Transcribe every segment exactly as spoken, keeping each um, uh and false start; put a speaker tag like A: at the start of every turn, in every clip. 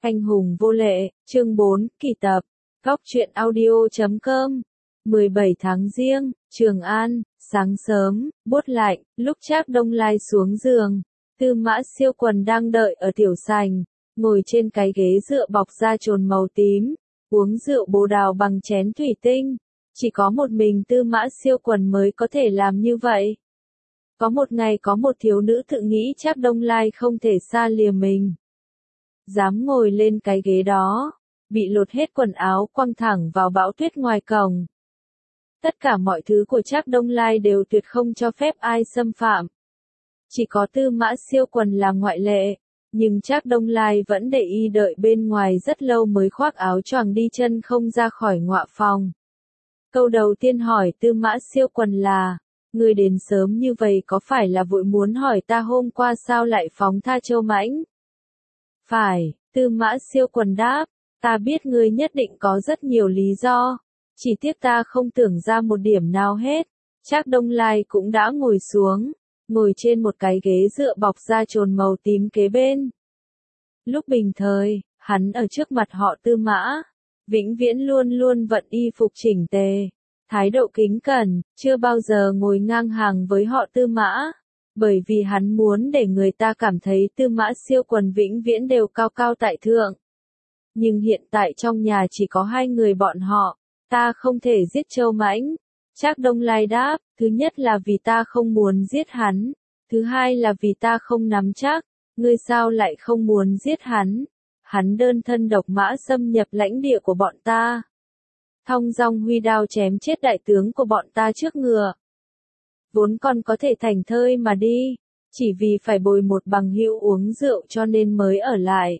A: Anh hùng vô lệ, chương bốn, kỳ tập. Góc truyện audio chấm com. mười bảy tháng Giêng, Trường An, sáng sớm, buốt lạnh, lúc Trác Đông Lai xuống giường, Tư Mã Siêu Quần đang đợi ở tiểu sành, ngồi trên cái ghế dựa bọc da trồn màu tím, uống rượu bồ đào bằng chén thủy tinh. Chỉ có một mình Tư Mã Siêu Quần mới có thể làm như vậy. Có một ngày có một thiếu nữ tự nghĩ Trác Đông Lai không thể xa lìa mình. Dám ngồi lên cái ghế đó, bị lột hết quần áo quăng thẳng vào bão tuyết ngoài cổng. Tất cả mọi thứ của Trác Đông Lai đều tuyệt không cho phép ai xâm phạm. Chỉ có Tư Mã Siêu Quần là ngoại lệ, nhưng Trác Đông Lai vẫn để y đợi bên ngoài rất lâu mới khoác áo choàng đi chân không ra khỏi ngọa phòng. Câu đầu tiên hỏi Tư Mã Siêu Quần là, ngươi đến sớm như vậy có phải là vội muốn hỏi ta hôm qua sao lại phóng tha Châu Mãnh? Phải, Tư Mã Siêu Quần đáp, ta biết ngươi nhất định có rất nhiều lý do, chỉ tiếc ta không tưởng ra một điểm nào hết. Trác Đông Lai cũng đã ngồi xuống, ngồi trên một cái ghế dựa bọc da trồn màu tím kế bên. Lúc bình thời, hắn ở trước mặt họ Tư Mã, vĩnh viễn luôn luôn vận y phục chỉnh tề, thái độ kính cẩn, chưa bao giờ ngồi ngang hàng với họ Tư Mã. Bởi vì hắn muốn để người ta cảm thấy Tư Mã Siêu Quần vĩnh viễn đều cao cao tại thượng. Nhưng hiện tại trong nhà chỉ có hai người bọn họ, ta không thể giết Châu Mãnh. Trác Đông Lai đáp, thứ nhất là vì ta không muốn giết hắn, thứ hai là vì ta không nắm chắc, ngươi sao lại không muốn giết hắn? Hắn đơn thân độc mã xâm nhập lãnh địa của bọn ta. Thong dong huy đao chém chết đại tướng của bọn ta trước ngựa. Vốn còn có thể thành thơi mà đi, chỉ vì phải bồi một bằng hữu uống rượu cho nên mới ở lại.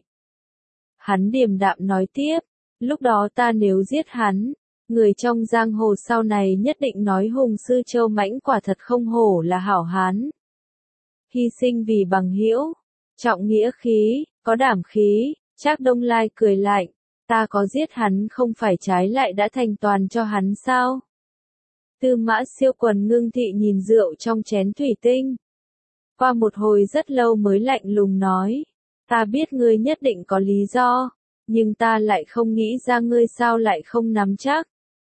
A: Hắn điềm đạm nói tiếp, lúc đó ta nếu giết hắn, người trong giang hồ sau này nhất định nói hùng sư Châu Mãnh quả thật không hổ là hảo hán. Hy sinh vì bằng hữu, trọng nghĩa khí, có đảm khí. Trác Đông Lai cười lạnh, ta có giết hắn không phải trái lại đã thành toàn cho hắn sao? Tư Mã Siêu Quần ngưng thị nhìn rượu trong chén thủy tinh. Qua một hồi rất lâu mới lạnh lùng nói, ta biết ngươi nhất định có lý do, nhưng ta lại không nghĩ ra ngươi sao lại không nắm chắc.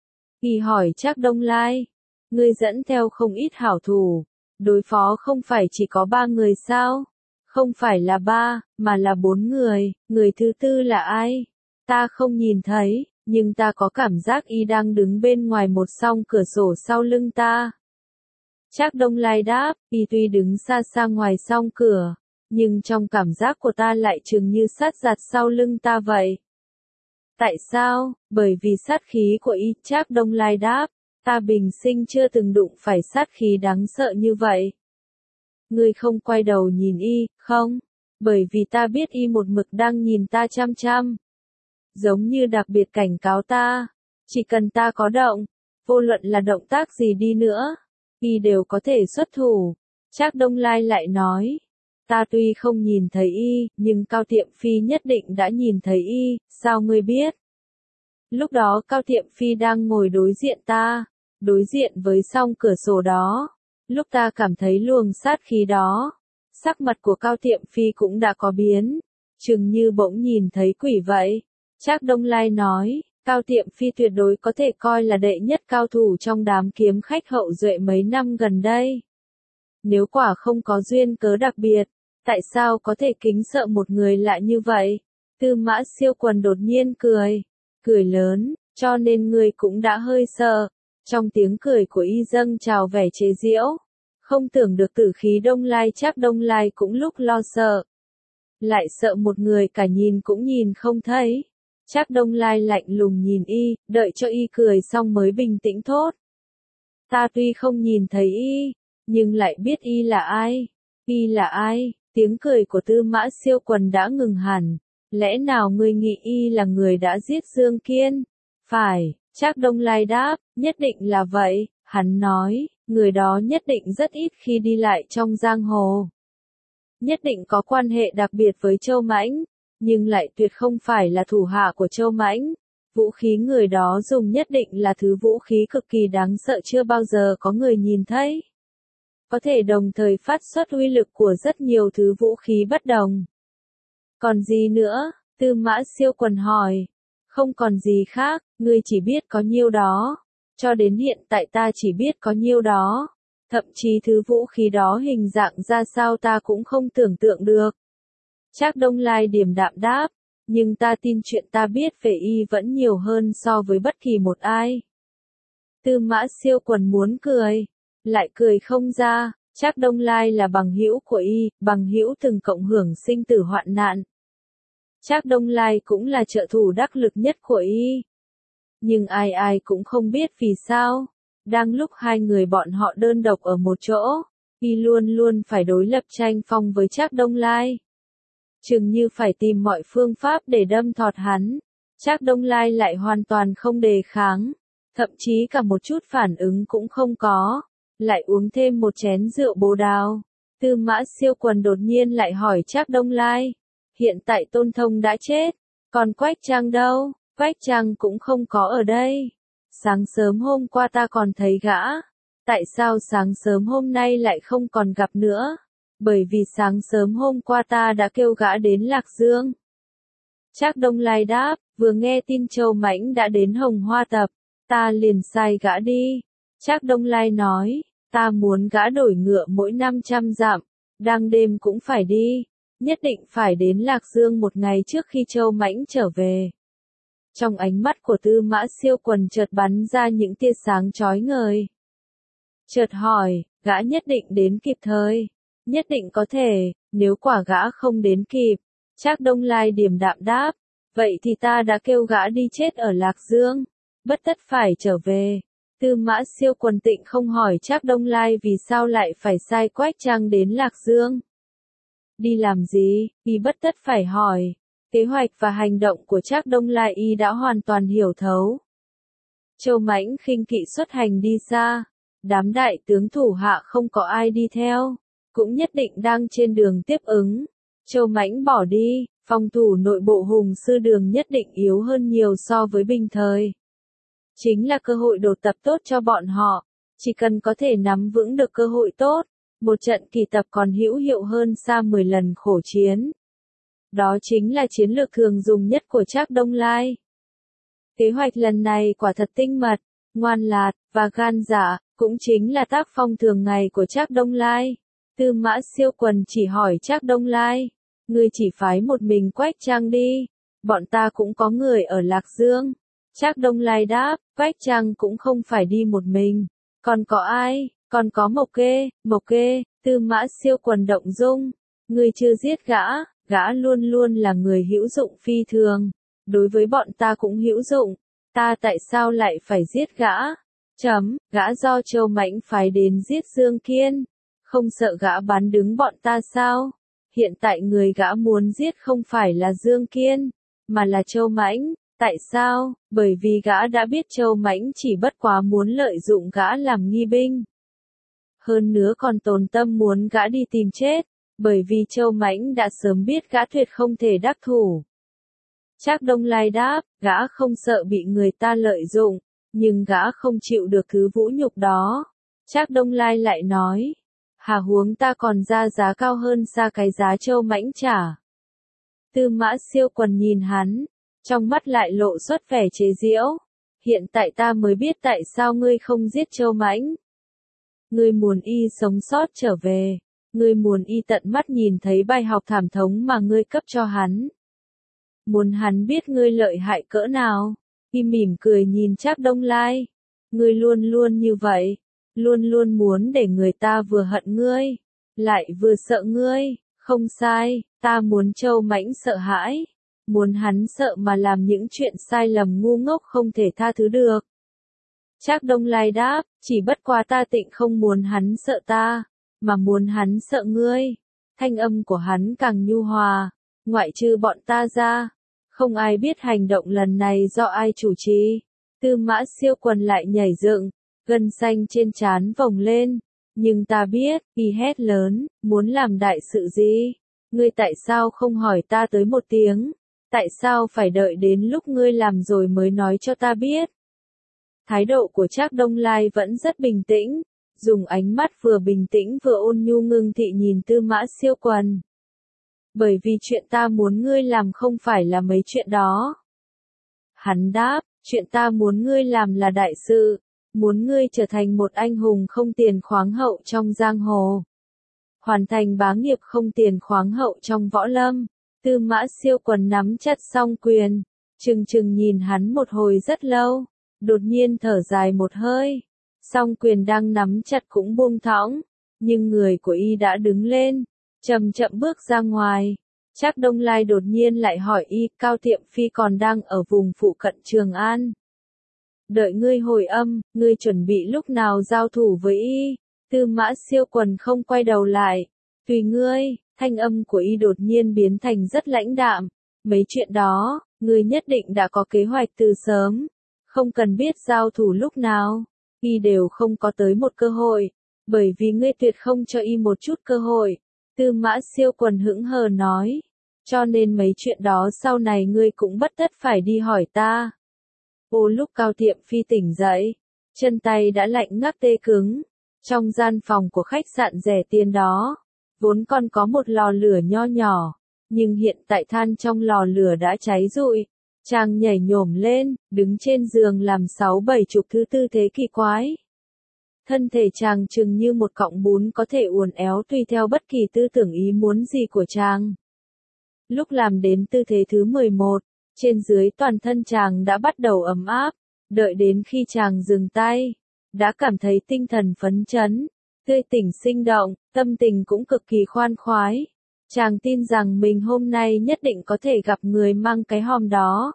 A: Y hỏi Trác Đông Lai, ngươi dẫn theo không ít hảo thủ, đối phó không phải chỉ có ba người sao? Không phải là ba, mà là bốn người, người thứ tư là ai? Ta không nhìn thấy, nhưng ta có cảm giác y đang đứng bên ngoài một song cửa sổ sau lưng ta. Trác Đông Lai đáp, y tuy đứng xa xa ngoài song cửa, nhưng trong cảm giác của ta lại chừng như sát giặt sau lưng ta vậy. Tại sao? Bởi vì sát khí của y. Trác Đông Lai đáp, ta bình sinh chưa từng đụng phải sát khí đáng sợ như vậy. Ngươi không quay đầu nhìn y, không? Bởi vì ta biết y một mực đang nhìn ta chăm chăm. Giống như đặc biệt cảnh cáo ta, chỉ cần ta có động, vô luận là động tác gì đi nữa, y đều có thể xuất thủ. Trác Đông Lai lại nói, ta tuy không nhìn thấy y, nhưng Cao Tiệm Phi nhất định đã nhìn thấy y, sao ngươi biết? Lúc đó Cao Tiệm Phi đang ngồi đối diện ta, đối diện với song cửa sổ đó. Lúc ta cảm thấy luồng sát khí đó, sắc mặt của Cao Tiệm Phi cũng đã có biến, chừng như bỗng nhìn thấy quỷ vậy. Trác Đông Lai nói, Cao Tiệm Phi tuyệt đối có thể coi là đệ nhất cao thủ trong đám kiếm khách hậu duệ mấy năm gần đây. Nếu quả không có duyên cớ đặc biệt, tại sao có thể kính sợ một người lạ như vậy? Tư Mã Siêu Quần đột nhiên cười, cười lớn, cho nên người cũng đã hơi sợ. Trong tiếng cười của y dâng trào vẻ chế giễu, không tưởng được tử khí Đông Lai. Trác Đông Lai cũng lúc lo sợ, lại sợ một người cả nhìn cũng nhìn không thấy. Trác Đông Lai lạnh lùng nhìn y, đợi cho y cười xong mới bình tĩnh thốt. Ta tuy không nhìn thấy y, nhưng lại biết y là ai. Y là ai? Tiếng cười của Tư Mã Siêu Quần đã ngừng hẳn. Lẽ nào ngươi nghĩ y là người đã giết Dương Kiên? Phải. Trác Đông Lai đáp, nhất định là vậy. Hắn nói, người đó nhất định rất ít khi đi lại trong giang hồ. Nhất định có quan hệ đặc biệt với Châu Mãnh, nhưng lại tuyệt không phải là thủ hạ của Châu Mãnh. Vũ khí người đó dùng nhất định là thứ vũ khí cực kỳ đáng sợ chưa bao giờ có người nhìn thấy. Có thể đồng thời phát xuất uy lực của rất nhiều thứ vũ khí bất đồng. Còn gì nữa? Tư Mã Siêu Quần hỏi. Không còn gì khác, ngươi chỉ biết có nhiêu đó. Cho đến hiện tại ta chỉ biết có nhiêu đó. Thậm chí thứ vũ khí đó hình dạng ra sao ta cũng không tưởng tượng được. Trác Đông Lai điềm đạm đáp. Nhưng ta tin chuyện ta biết về y vẫn nhiều hơn so với bất kỳ một ai. Tư Mã Siêu Quần muốn cười. Lại cười không ra. Trác Đông Lai là bằng hữu của y, bằng hữu từng cộng hưởng sinh tử hoạn nạn. Trác Đông Lai cũng là trợ thủ đắc lực nhất của y. Nhưng ai ai cũng không biết vì sao. Đang lúc hai người bọn họ đơn độc ở một chỗ, y luôn luôn phải đối lập tranh phong với Trác Đông Lai. Chừng như phải tìm mọi phương pháp để đâm thọt hắn. Trác Đông Lai lại hoàn toàn không đề kháng. Thậm chí cả một chút phản ứng cũng không có. Lại uống thêm một chén rượu bồ đào. Tư Mã Siêu Quần đột nhiên lại hỏi Trác Đông Lai. Hiện tại Tôn Thông đã chết. Còn Quách Trang đâu? Quách Trang cũng không có ở đây. Sáng sớm hôm qua ta còn thấy gã. Tại sao sáng sớm hôm nay lại không còn gặp nữa? Bởi vì sáng sớm hôm qua ta đã kêu gã đến Lạc Dương. Trác Đông Lai đáp, vừa nghe tin Châu Mãnh đã đến Hồng Hoa Tập, ta liền sai gã đi. Trác Đông Lai nói, ta muốn gã đổi ngựa mỗi năm trăm dặm, đang đêm cũng phải đi, nhất định phải đến Lạc Dương một ngày trước khi Châu Mãnh trở về. Trong ánh mắt của Tư Mã Siêu Quần chợt bắn ra những tia sáng chói ngời. Chợt hỏi, gã nhất định đến kịp thời, nhất định có thể, nếu quả gã không đến kịp. Trác Đông Lai điềm đạm đáp, vậy thì ta đã kêu gã đi chết ở Lạc Dương, bất tất phải trở về. Tư Mã Siêu Quần tịnh không hỏi Trác Đông Lai vì sao lại phải sai Quách Trang đến Lạc Dương. Đi làm gì, y bất tất phải hỏi. Kế hoạch và hành động của Trác Đông Lai y đã hoàn toàn hiểu thấu. Châu Mãnh khinh kỵ xuất hành đi xa, đám đại tướng thủ hạ không có ai đi theo, cũng nhất định đang trên đường tiếp ứng. Châu Mãnh bỏ đi, phòng thủ nội bộ Hùng Sư Đường nhất định yếu hơn nhiều so với bình thời. Chính là cơ hội đột tập tốt cho bọn họ, chỉ cần có thể nắm vững được cơ hội tốt, một trận kỳ tập còn hữu hiệu hơn xa mười lần khổ chiến. Đó chính là chiến lược thường dùng nhất của Trác Đông Lai. Kế hoạch lần này quả thật tinh mật, ngoan lạt, và gan dạ, cũng chính là tác phong thường ngày của Trác Đông Lai. Tư Mã Siêu Quần chỉ hỏi Trác Đông Lai, ngươi chỉ phái một mình Quách Trang đi, bọn ta cũng có người ở Lạc Dương. Trác Đông Lai đáp, Quách Trang cũng không phải đi một mình, còn có ai, còn có Mộc Kê, Mộc Kê. Tư Mã Siêu Quần động dung, ngươi chưa giết gã, gã luôn luôn là người hữu dụng phi thường, đối với bọn ta cũng hữu dụng, ta tại sao lại phải giết gã? Chấm, gã do Châu Mãnh phái đến giết Dương Kiên, không sợ gã bán đứng bọn ta sao? Hiện tại người gã muốn giết không phải là Dương Kiên, mà là Châu Mãnh. Tại sao? Bởi vì gã đã biết Châu Mãnh chỉ bất quá muốn lợi dụng gã làm nghi binh. Hơn nữa còn tồn tâm muốn gã đi tìm chết, bởi vì Châu Mãnh đã sớm biết gã tuyệt không thể đắc thủ. Trác Đông Lai đáp, gã không sợ bị người ta lợi dụng, nhưng gã không chịu được thứ vũ nhục đó. Trác Đông Lai lại nói, hà huống ta còn ra giá cao hơn xa cái giá Châu Mãnh trả. Tư Mã Siêu Quần nhìn hắn, trong mắt lại lộ xuất vẻ chế giễu. Hiện tại ta mới biết tại sao ngươi không giết Châu Mãnh. Ngươi muốn y sống sót trở về, ngươi muốn y tận mắt nhìn thấy bài học thảm thống mà ngươi cấp cho hắn. Muốn hắn biết ngươi lợi hại cỡ nào. Y mỉm cười nhìn Trác Đông Lai. Ngươi luôn luôn như vậy, luôn luôn muốn để người ta vừa hận ngươi, lại vừa sợ ngươi. Không sai, ta muốn Châu Mãnh sợ hãi, muốn hắn sợ mà làm những chuyện sai lầm ngu ngốc không thể tha thứ được. Trác Đông Lai đáp, chỉ bất quá ta tịnh không muốn hắn sợ ta, mà muốn hắn sợ ngươi. Thanh âm của hắn càng nhu hòa, ngoại trừ bọn ta ra, không ai biết hành động lần này do ai chủ trì. Tư Mã Siêu Quần lại nhảy dựng, gân xanh trên trán vồng lên. Nhưng ta biết, y hét lớn, muốn làm đại sự gì? Ngươi tại sao không hỏi ta tới một tiếng? Tại sao phải đợi đến lúc ngươi làm rồi mới nói cho ta biết? Thái độ của Trác Đông Lai vẫn rất bình tĩnh, dùng ánh mắt vừa bình tĩnh vừa ôn nhu ngưng thị nhìn Tư Mã Siêu Quần. Bởi vì chuyện ta muốn ngươi làm không phải là mấy chuyện đó. Hắn đáp, chuyện ta muốn ngươi làm là đại sự, muốn ngươi trở thành một anh hùng không tiền khoáng hậu trong giang hồ. Hoàn thành bá nghiệp không tiền khoáng hậu trong võ lâm. Tư Mã Siêu Quần nắm chặt song quyền, chừng chừng nhìn hắn một hồi rất lâu, đột nhiên thở dài một hơi. Song quyền đang nắm chặt cũng buông thõng, nhưng người của y đã đứng lên, chậm chậm bước ra ngoài. Trác Đông Lai đột nhiên lại hỏi y, Cao Tiệm Phi còn đang ở vùng phụ cận Trường An. Đợi ngươi hồi âm, ngươi chuẩn bị lúc nào giao thủ với y? Tư Mã Siêu Quần không quay đầu lại. Tùy ngươi, thanh âm của y đột nhiên biến thành rất lãnh đạm. Mấy chuyện đó, ngươi nhất định đã có kế hoạch từ sớm. Không cần biết giao thủ lúc nào, y đều không có tới một cơ hội. Bởi vì ngươi tuyệt không cho y một chút cơ hội. Tư Mã Siêu Quần hững hờ nói. Cho nên mấy chuyện đó sau này ngươi cũng bất tất phải đi hỏi ta. Ô lúc Cao Tiệm Phi tỉnh dậy, chân tay đã lạnh ngắt tê cứng. Trong gian phòng của khách sạn rẻ tiền đó, vốn còn có một lò lửa nho nhỏ, nhưng hiện tại than trong lò lửa đã cháy rụi. Chàng nhảy nhổm lên, đứng trên giường làm sáu bảy chục thứ tư thế kỳ quái. Thân thể chàng chừng như một cọng bún có thể uốn éo tùy theo bất kỳ tư tưởng ý muốn gì của chàng. Lúc làm đến tư thế thứ mười một, trên dưới toàn thân chàng đã bắt đầu ấm áp, đợi đến khi chàng dừng tay, đã cảm thấy tinh thần phấn chấn, tươi tỉnh sinh động, tâm tình cũng cực kỳ khoan khoái. Chàng tin rằng mình hôm nay nhất định có thể gặp người mang cái hòm đó.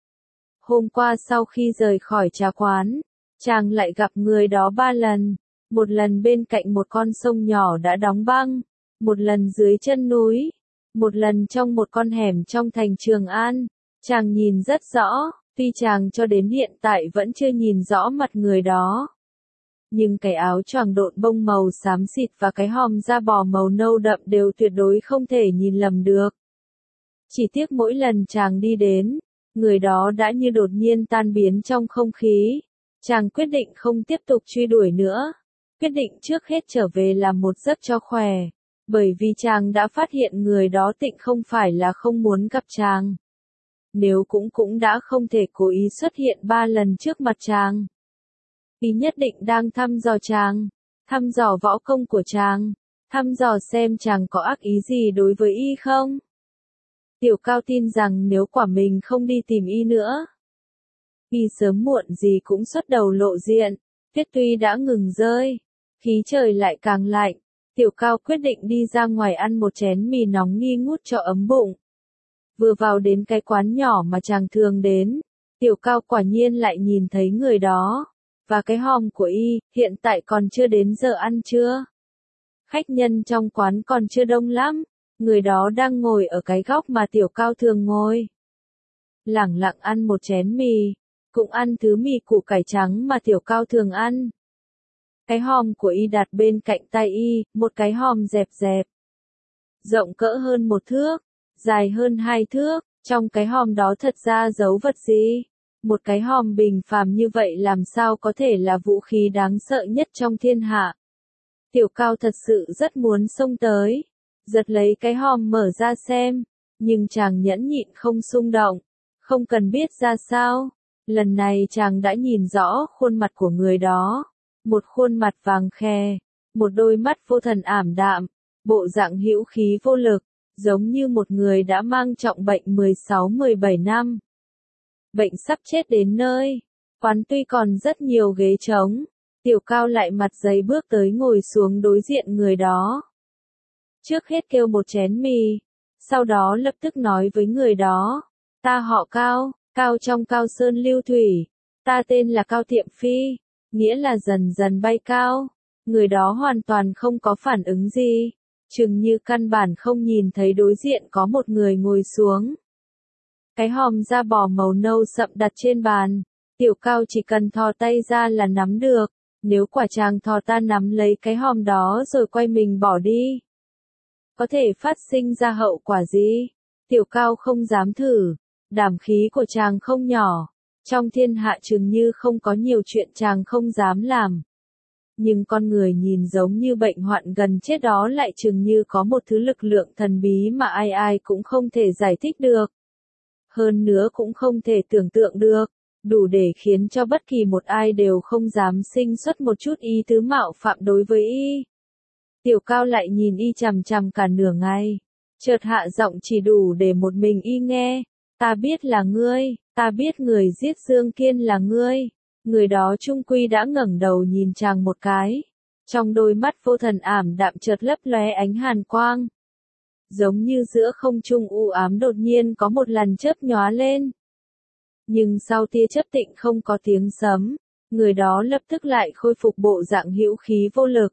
A: Hôm qua sau khi rời khỏi trà quán, chàng lại gặp người đó ba lần, một lần bên cạnh một con sông nhỏ đã đóng băng, một lần dưới chân núi, một lần trong một con hẻm trong thành Trường An. Chàng nhìn rất rõ, tuy chàng cho đến hiện tại vẫn chưa nhìn rõ mặt người đó. Nhưng cái áo choàng độn bông màu xám xịt và cái hòm da bò màu nâu đậm đều tuyệt đối không thể nhìn lầm được. Chỉ tiếc mỗi lần chàng đi đến, người đó đã như đột nhiên tan biến trong không khí. Chàng quyết định không tiếp tục truy đuổi nữa. Quyết định trước hết trở về làm một giấc cho khỏe. Bởi vì chàng đã phát hiện người đó tịnh không phải là không muốn gặp chàng. Nếu cũng cũng đã không thể cố ý xuất hiện ba lần trước mặt chàng. Y nhất định đang thăm dò chàng, thăm dò võ công của chàng, thăm dò xem chàng có ác ý gì đối với y không. Tiểu Cao tin rằng nếu quả mình không đi tìm y nữa, y sớm muộn gì cũng xuất đầu lộ diện. Tuyết tuy đã ngừng rơi, khí trời lại càng lạnh. Tiểu Cao quyết định đi ra ngoài ăn một chén mì nóng nghi ngút cho ấm bụng. Vừa vào đến cái quán nhỏ mà chàng thường đến, Tiểu Cao quả nhiên lại nhìn thấy người đó. Và cái hòm của y, hiện tại còn chưa đến giờ ăn trưa. Khách nhân trong quán còn chưa đông lắm, người đó đang ngồi ở cái góc mà Tiểu Cao thường ngồi. Lẳng lặng ăn một chén mì, cũng ăn thứ mì củ cải trắng mà Tiểu Cao thường ăn. Cái hòm của y đặt bên cạnh tay y, một cái hòm dẹp dẹp. Rộng cỡ hơn một thước, dài hơn hai thước, trong cái hòm đó thật ra giấu vật gì? Một cái hòm bình phàm như vậy làm sao có thể là vũ khí đáng sợ nhất trong thiên hạ. Tiểu Cao thật sự rất muốn xông tới, giật lấy cái hòm mở ra xem, nhưng chàng nhẫn nhịn không xung động, không cần biết ra sao. Lần này chàng đã nhìn rõ khuôn mặt của người đó, một khuôn mặt vàng khè, một đôi mắt vô thần ảm đạm, bộ dạng hữu khí vô lực, giống như một người đã mang trọng bệnh mười sáu mười bảy năm. Bệnh sắp chết đến nơi, quán tuy còn rất nhiều ghế trống, Tiểu Cao lại mặt dày bước tới ngồi xuống đối diện người đó. Trước hết kêu một chén mì, sau đó lập tức nói với người đó, ta họ Cao, Cao trong Cao Sơn Lưu Thủy, ta tên là Cao Tiệm Phi, nghĩa là dần dần bay cao. Người đó hoàn toàn không có phản ứng gì, chừng như căn bản không nhìn thấy đối diện có một người ngồi xuống. Cái hòm da bò màu nâu sậm đặt trên bàn, Tiểu Cao chỉ cần thò tay ra là nắm được, nếu quả chàng thò ta nắm lấy cái hòm đó rồi quay mình bỏ đi, có thể phát sinh ra hậu quả gì? Tiểu Cao không dám thử, đảm khí của chàng không nhỏ, trong thiên hạ chừng như không có nhiều chuyện chàng không dám làm. Nhưng con người nhìn giống như bệnh hoạn gần chết đó lại chừng như có một thứ lực lượng thần bí mà ai ai cũng không thể giải thích được. Hơn nữa cũng không thể tưởng tượng được, đủ để khiến cho bất kỳ một ai đều không dám sinh xuất một chút ý tứ mạo phạm đối với y. Tiểu Cao lại nhìn y chằm chằm cả nửa ngày, chợt hạ giọng chỉ đủ để một mình y nghe, ta biết là ngươi, ta biết người giết Dương Kiên là ngươi. Người đó trung quy đã ngẩng đầu nhìn chàng một cái, trong đôi mắt vô thần ảm đạm chợt lấp lóe ánh hàn quang. Giống như giữa không trung u ám đột nhiên có một lần chớp nhóa lên. Nhưng sau tia chớp tịnh không có tiếng sấm, người đó lập tức lại khôi phục bộ dạng hữu khí vô lực.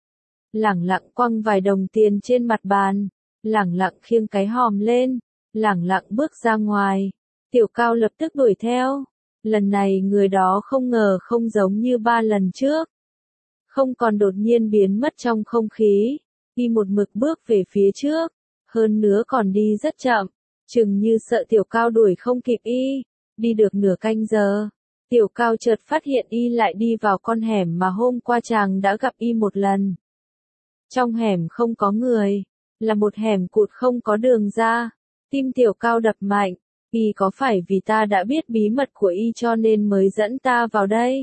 A: Lẳng lặng quăng vài đồng tiền trên mặt bàn, lẳng lặng khiêng cái hòm lên, lẳng lặng bước ra ngoài. Tiểu Cao lập tức đuổi theo. Lần này người đó không ngờ không giống như ba lần trước. Không còn đột nhiên biến mất trong không khí, y một mực bước về phía trước, hơn nữa còn đi rất chậm, chừng như sợ Tiểu Cao đuổi không kịp y. Đi được nửa canh giờ, Tiểu Cao chợt phát hiện y lại đi vào con hẻm mà hôm qua chàng đã gặp y một lần. Trong hẻm không có người, là một hẻm cụt không có đường ra. Tim Tiểu Cao đập mạnh, y có phải vì ta đã biết bí mật của y cho nên mới dẫn ta vào đây?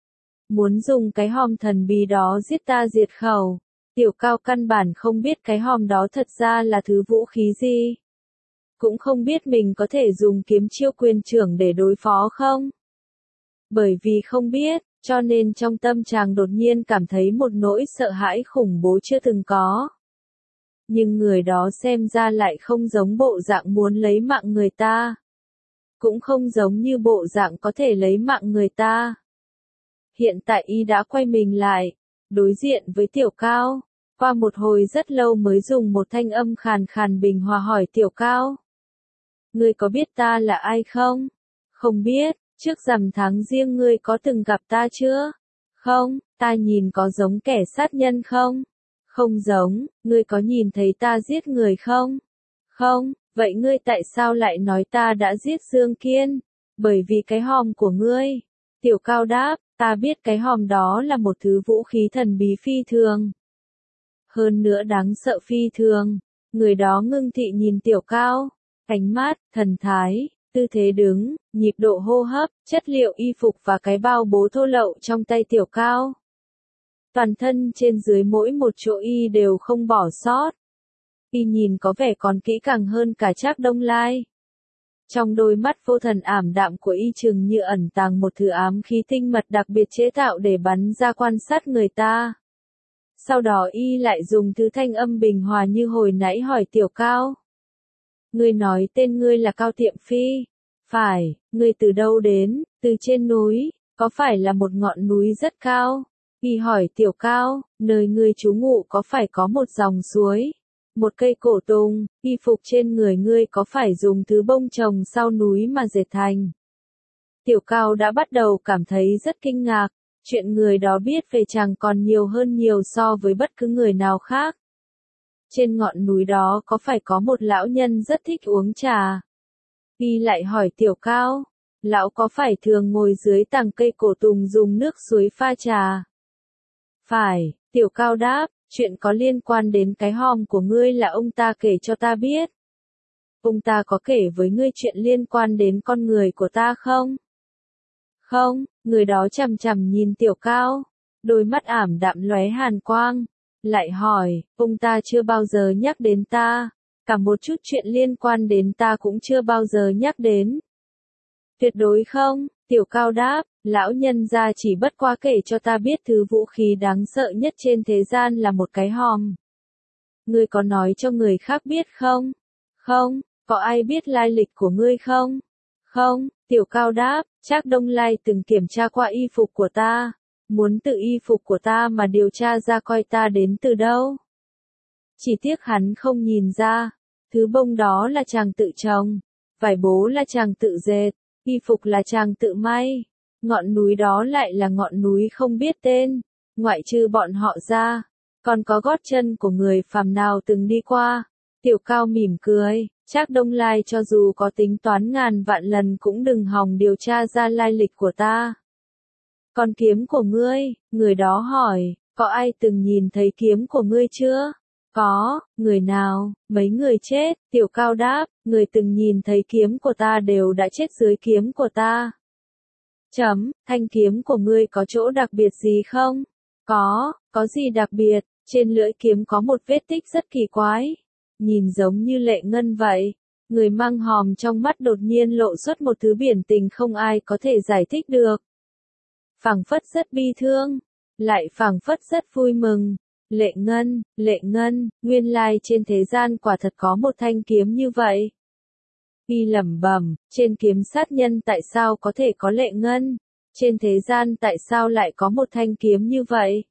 A: Muốn dùng cái hòm thần bí đó giết ta diệt khẩu. Tiểu Cao căn bản không biết cái hòm đó thật ra là thứ vũ khí gì. Cũng không biết mình có thể dùng kiếm chiêu quyền trưởng để đối phó không? Bởi vì không biết, cho nên trong tâm chàng đột nhiên cảm thấy một nỗi sợ hãi khủng bố chưa từng có. Nhưng người đó xem ra lại không giống bộ dạng muốn lấy mạng người ta. Cũng không giống như bộ dạng có thể lấy mạng người ta. Hiện tại y đã quay mình lại, đối diện với Tiểu Cao. Qua một hồi rất lâu mới dùng một thanh âm khàn khàn bình hòa hỏi Tiểu Cao. Ngươi có biết ta là ai không? Không biết, trước rằm tháng riêng ngươi có từng gặp ta chưa? Không, ta nhìn có giống kẻ sát nhân không? Không giống, ngươi có nhìn thấy ta giết người không? Không, vậy ngươi tại sao lại nói ta đã giết Dương Kiên? Bởi vì cái hòm của ngươi. Tiểu Cao đáp, ta biết cái hòm đó là một thứ vũ khí thần bí phi thường. Hơn nữa đáng sợ phi thường. Người đó ngưng thị nhìn Tiểu Cao. Ánh mắt, thần thái, tư thế đứng, nhịp độ hô hấp, chất liệu y phục và cái bao bố thô lậu trong tay Tiểu Cao. Toàn thân trên dưới mỗi một chỗ y đều không bỏ sót. Y nhìn có vẻ còn kỹ càng hơn cả Trác Đông Lai. Trong đôi mắt vô thần ảm đạm của y chừng như ẩn tàng một thứ ám khí tinh mật đặc biệt chế tạo để bắn ra quan sát người ta. Sau đó y lại dùng thứ thanh âm bình hòa như hồi nãy hỏi Tiểu Cao. Ngươi nói tên ngươi là Cao Tiệm Phi. Phải, ngươi từ đâu đến? Từ trên núi, có phải là một ngọn núi rất cao? Y hỏi Tiểu Cao, nơi ngươi trú ngụ có phải có một dòng suối? Một cây cổ tùng, y phục trên người ngươi có phải dùng thứ bông trồng sau núi mà dệt thành? Tiểu Cao đã bắt đầu cảm thấy rất kinh ngạc, chuyện người đó biết về chàng còn nhiều hơn nhiều so với bất cứ người nào khác. Trên ngọn núi đó có phải có một lão nhân rất thích uống trà? Y lại hỏi Tiểu Cao, lão có phải thường ngồi dưới tàng cây cổ tùng dùng nước suối pha trà? Phải, Tiểu Cao đáp, chuyện có liên quan đến cái hòm của ngươi là ông ta kể cho ta biết. Ông ta có kể với ngươi chuyện liên quan đến con người của ta không? Không, người đó chằm chằm nhìn Tiểu Cao, đôi mắt ảm đạm lóe hàn quang, lại hỏi, ông ta chưa bao giờ nhắc đến ta, cả một chút chuyện liên quan đến ta cũng chưa bao giờ nhắc đến. Tuyệt đối không, Tiểu Cao đáp, lão nhân gia chỉ bất quá kể cho ta biết thứ vũ khí đáng sợ nhất trên thế gian là một cái hòm. Ngươi có nói cho người khác biết không? Không, có ai biết lai lịch của ngươi không? Không, Tiểu Cao đáp, Trác Đông Lai từng kiểm tra qua y phục của ta, muốn tự y phục của ta mà điều tra ra coi ta đến từ đâu. Chỉ tiếc hắn không nhìn ra, thứ bông đó là chàng tự trồng, vải bố là chàng tự dệt, y phục là chàng tự may, ngọn núi đó lại là ngọn núi không biết tên, ngoại trừ bọn họ ra, còn có gót chân của người phàm nào từng đi qua. Tiểu Cao mỉm cười, Trác Đông Lai cho dù có tính toán ngàn vạn lần cũng đừng hòng điều tra ra lai lịch của ta. Còn kiếm của ngươi, người đó hỏi, có ai từng nhìn thấy kiếm của ngươi chưa? Có, người nào, mấy người chết, Tiểu Cao đáp, người từng nhìn thấy kiếm của ta đều đã chết dưới kiếm của ta. Chấm, thanh kiếm của ngươi có chỗ đặc biệt gì không? Có, có gì đặc biệt, trên lưỡi kiếm có một vết tích rất kỳ quái. Nhìn giống như lệ ngân vậy. Người mang hòm trong mắt đột nhiên lộ xuất một thứ biển tình không ai có thể giải thích được. Phảng phất rất bi thương, lại phảng phất rất vui mừng. Lệ ngân, lệ ngân, nguyên lai trên thế gian quả thật có một thanh kiếm như vậy. Y lẩm bẩm, trên kiếm sát nhân tại sao có thể có lệ ngân? Trên thế gian tại sao lại có một thanh kiếm như vậy?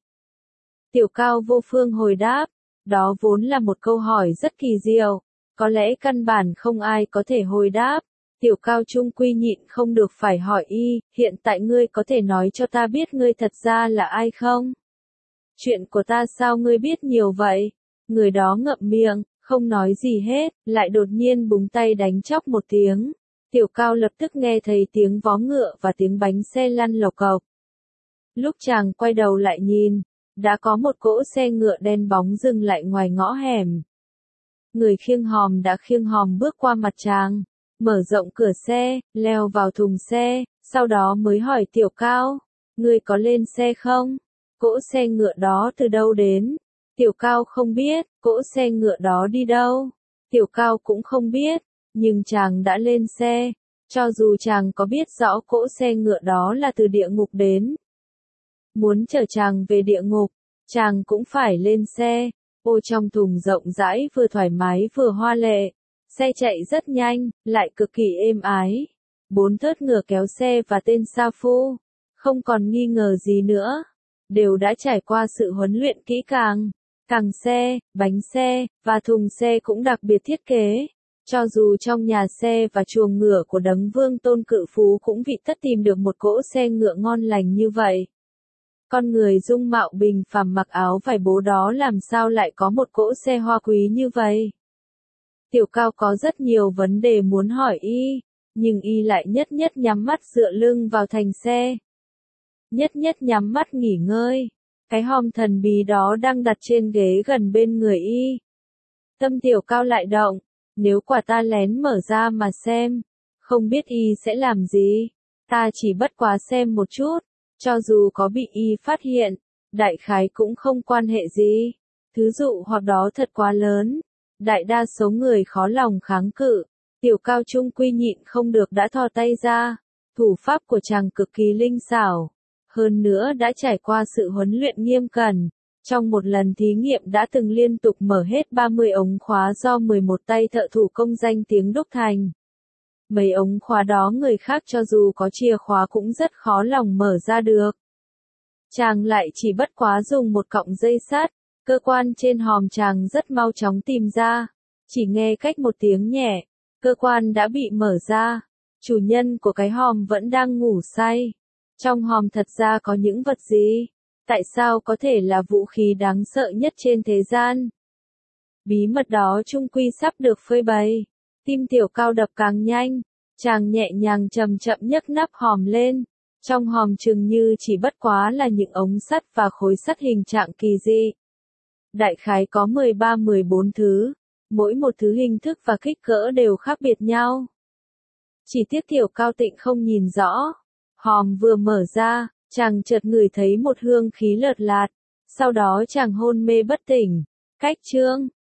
A: Tiểu Cao vô phương hồi đáp, đó vốn là một câu hỏi rất kỳ diệu, có lẽ căn bản không ai có thể hồi đáp. Tiểu Cao trung quy nhịn không được phải hỏi y, hiện tại ngươi có thể nói cho ta biết ngươi thật ra là ai không? Chuyện của ta sao ngươi biết nhiều vậy? Người đó ngậm miệng, không nói gì hết, lại đột nhiên búng tay đánh chóc một tiếng. Tiểu Cao lập tức nghe thấy tiếng vó ngựa và tiếng bánh xe lăn lộc cộc. Lúc chàng quay đầu lại nhìn, đã có một cỗ xe ngựa đen bóng dừng lại ngoài ngõ hẻm. Người khiêng hòm đã khiêng hòm bước qua mặt chàng, mở rộng cửa xe, leo vào thùng xe, sau đó mới hỏi Tiểu Cao, ngươi có lên xe không? Cỗ xe ngựa đó từ đâu đến? Tiểu Cao không biết, cỗ xe ngựa đó đi đâu? Tiểu Cao cũng không biết, nhưng chàng đã lên xe, cho dù chàng có biết rõ cỗ xe ngựa đó là từ địa ngục đến. Muốn chở chàng về địa ngục, chàng cũng phải lên xe. Ô trong thùng rộng rãi vừa thoải mái vừa hoa lệ. Xe chạy rất nhanh, lại cực kỳ êm ái. Bốn thớt ngựa kéo xe và tên sa phu, không còn nghi ngờ gì nữa. Đều đã trải qua sự huấn luyện kỹ càng. Càng xe, bánh xe, và thùng xe cũng đặc biệt thiết kế. Cho dù trong nhà xe và chuồng ngựa của đấng vương tôn cự phú cũng vị tất tìm được một cỗ xe ngựa ngon lành như vậy. Con người dung mạo bình phàm mặc áo vải bố đó làm sao lại có một cỗ xe hoa quý như vậy? Tiểu Cao có rất nhiều vấn đề muốn hỏi y, nhưng y lại nhất nhất nhắm mắt dựa lưng vào thành xe. Nhất nhất nhắm mắt nghỉ ngơi. Cái hòm thần bí đó đang đặt trên ghế gần bên người y. Tâm Tiểu Cao lại động, nếu quả ta lén mở ra mà xem, không biết y sẽ làm gì. Ta chỉ bất quá xem một chút, cho dù có bị y phát hiện, đại khái cũng không quan hệ gì. Thứ dụ hoặc đó thật quá lớn, đại đa số người khó lòng kháng cự. Tiểu Cao trung quy nhịn không được đã thò tay ra. Thủ pháp của chàng cực kỳ linh xảo, hơn nữa đã trải qua sự huấn luyện nghiêm cẩn. Trong một lần thí nghiệm đã từng liên tục mở hết ba mươi ống khóa do mười một tay thợ thủ công danh tiếng đúc thành. Mấy ống khóa đó người khác cho dù có chìa khóa cũng rất khó lòng mở ra được. Chàng lại chỉ bất quá dùng một cọng dây sắt, cơ quan trên hòm chàng rất mau chóng tìm ra. Chỉ nghe cách một tiếng nhẹ, cơ quan đã bị mở ra. Chủ nhân của cái hòm vẫn đang ngủ say. Trong hòm thật ra có những vật gì? Tại sao có thể là vũ khí đáng sợ nhất trên thế gian? Bí mật đó chung quy sắp được phơi bày. Tim Tiểu Cao đập càng nhanh, chàng nhẹ nhàng chậm chậm nhấc nắp hòm lên. Trong hòm chừng như chỉ bất quá là những ống sắt và khối sắt hình trạng kỳ dị. Đại khái có mười ba mười bốn thứ, mỗi một thứ hình thức và kích cỡ đều khác biệt nhau. Chỉ tiếc Tiểu Cao Tịnh không nhìn rõ. Hòm vừa mở ra, chàng chợt ngửi thấy một hương khí lợt lạt, sau đó chàng hôn mê bất tỉnh. Cách chương